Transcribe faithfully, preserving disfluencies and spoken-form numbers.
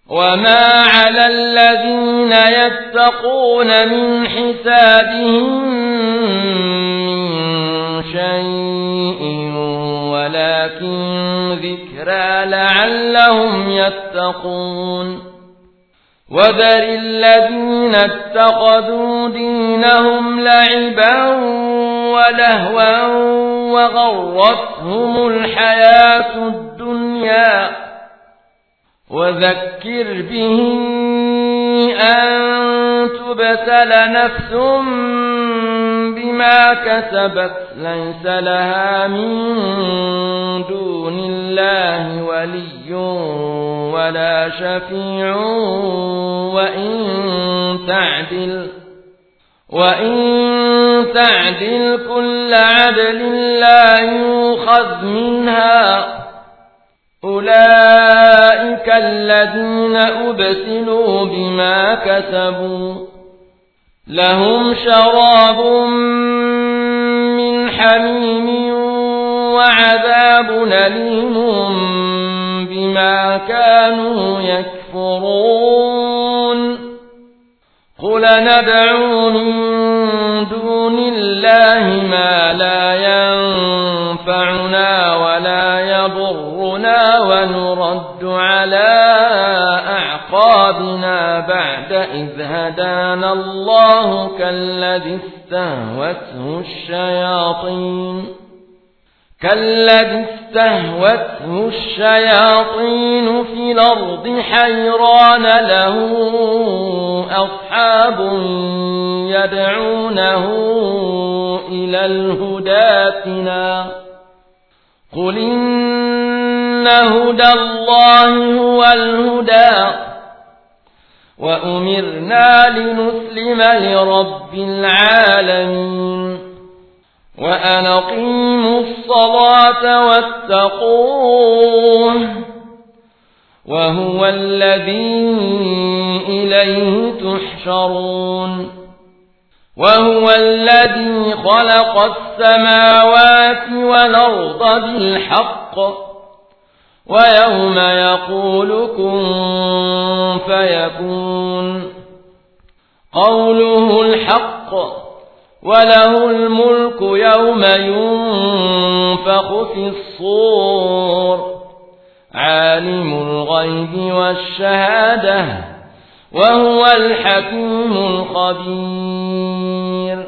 وما على الذين يتقون من حسابهم من شيء ولكن ذكرى لعلهم يتقون وذر الذين اتخذوا دينهم لعبا ولهوا وغرتهم الحياة الدنيا وذكر به أن تبتل نفس بما كسبت ليس لها من دون الله ولي ولا شفيع وإن تعدل وإن تعدل كل عدل لا يؤخذ منها أولئك الذين أبسلوا بما كسبوا لهم شراب من حميم وعذاب أليم بما كانوا يكفرون قل ندعو من دون الله ما لا ينفعنا ولا يضرنا ونرد على أعقابنا بعد إذ هدانا الله كالذي استهوته الشياطين كالذي استهوته الشياطين في الأرض حيران له أصحاب يدعونه إلى الهدى ائتنا قل إن هدى الله هو الهدى وأمرنا لنسلم لرب العالمين وأن أقيموا الصلاة واتقوه وهو الذي إليه تحشرون وهو الذي خلق السماوات والأرض بالحق ويوم يقول كن فيكون قوله الحق وله الملك يوم ينفخ في الصور عالم الغيب والشهادة وهو الحكيم الخبير